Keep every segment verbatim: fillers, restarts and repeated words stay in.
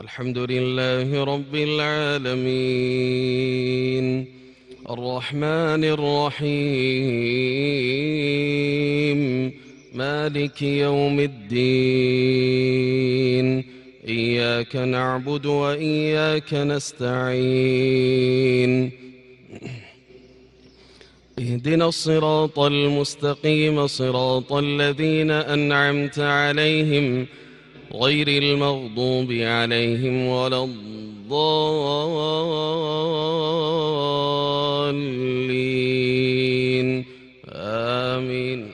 الحمد لله رب العالمين الرحمن الرحيم مالك يوم الدين إياك نعبد وإياك نستعين اهدنا الصراط المستقيم صراط الذين أنعمت عليهم غير المغضوب عليهم ولا الضالين آمين.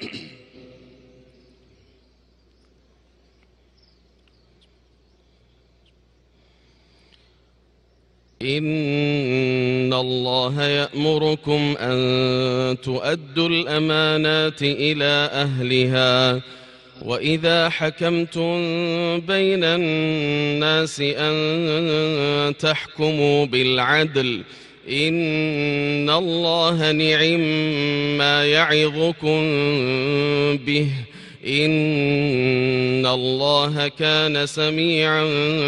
إن الله يأمركم أن تؤدوا الأمانات إلى أهلها وإذا حكمتم بين الناس أن تحكموا بالعدل إن الله نعم ما يعظكم به إن الله كان سميعا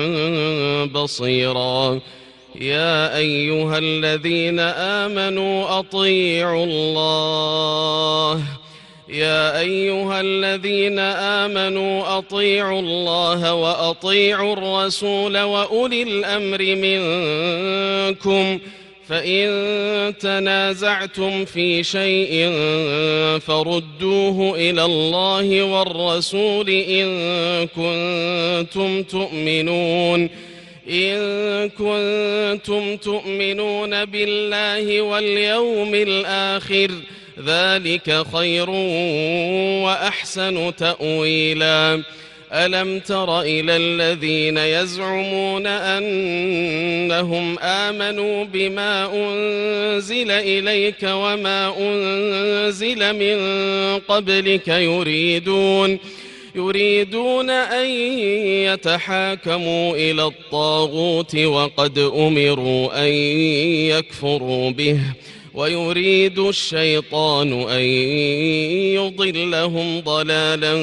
بصيرا. يا أيها الذين آمنوا أطيعوا الله يا أيها الذين آمنوا أطيعوا الله وأطيعوا الرسول وأولي الأمر منكم فإن تنازعتم في شيء فردوه إلى الله والرسول إن كنتم تؤمنون إن كنتم تؤمنون بالله واليوم الآخر ذلك خير وأحسن تأويلا. ألم تر إلى الذين يزعمون أنهم آمنوا بما أنزل إليك وما أنزل من قبلك يريدون يريدون أن يتحاكموا إلى الطاغوت وقد أمروا أن يكفروا به ويريد الشيطان أن يضلهم ضلالا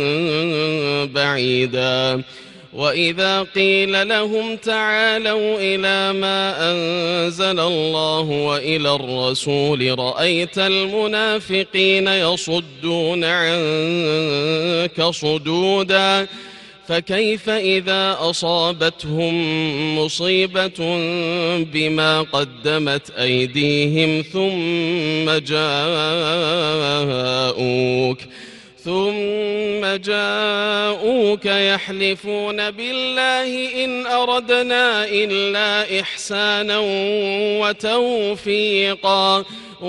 بعيدا. وإذا قيل لهم تعالوا إلى ما أنزل الله وإلى الرسول رأيت المنافقين يصدون عنك صدودا فكيف إذا أصابتهم مصيبة بما قدمت أيديهم ثم جاءوك ثم جاءوك يحلفون بالله إن أردنا إلا إحسانا وتوفيقا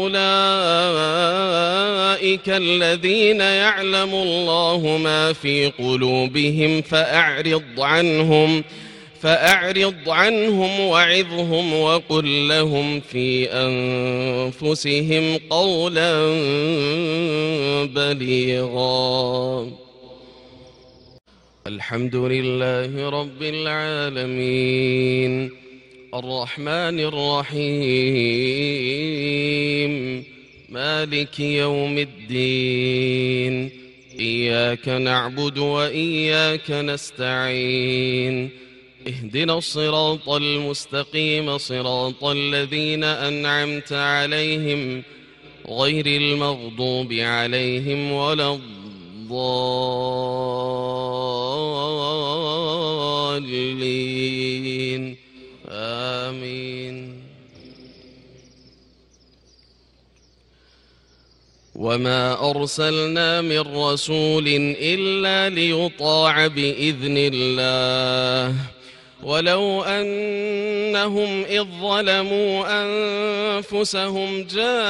أولئك الذين يعلم الله ما في قلوبهم فأعرض عنهم فأعرض عنهم وعظهم وقل لهم في أنفسهم قولا بليغا. الحمد لله رب العالمين الرحمن الرحيم مالك يوم الدين إياك نعبد وإياك نستعين اهدنا الصراط المستقيم صراط الذين أنعمت عليهم غير المغضوب عليهم ولا الضالين آمين. وما أرسلنا من رسول إلا ليطاع بإذن الله ولو أنهم إذ ظلموا أنفسهم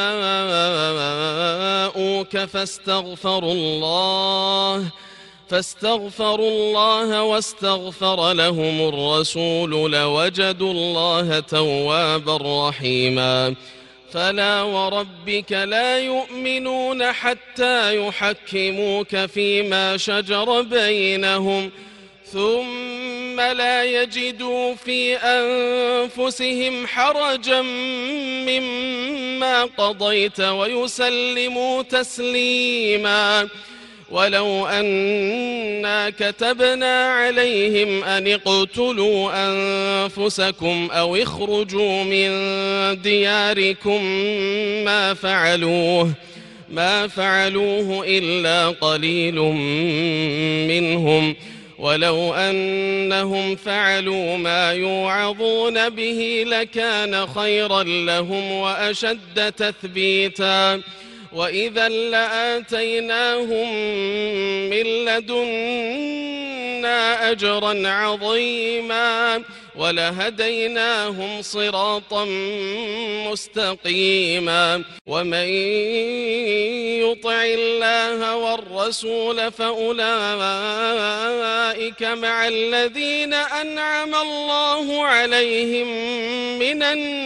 جاءوك فاستغفروا الله فاستغفروا الله واستغفر لهم الرسول لوجدوا الله توابا رحيما. فلا وربك لا يؤمنون حتى يحكموك فيما شجر بينهم ثم لا يجدوا في أنفسهم حرجا مما قضيت ويسلموا تسليما. ولو أنا كتبنا عليهم أن اقتلوا أنفسكم أو اخرجوا من دياركم ما فعلوه ما فعلوه إلا قليل منهم ولو أنهم فعلوا ما يوعظون به لكان خيرا لهم وأشد تثبيتا وإذا لآتيناهم من لدنا أجرا عظيما ولهديناهم صراطا مستقيما ومن يطع الله والرسول فأولئك مع الذين أنعم الله عليهم من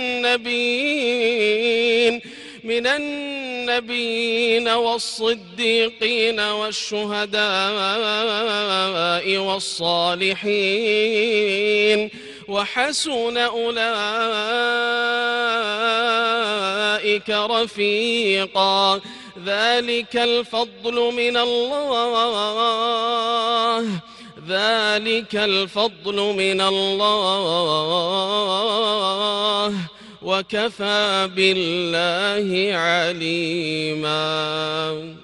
النبيين من النبيين والصديقين والشهداء والصالحين وحسن أولئك رفيقا ذلك الفضل من الله ذلك الفضل من الله وكفى بالله عليما.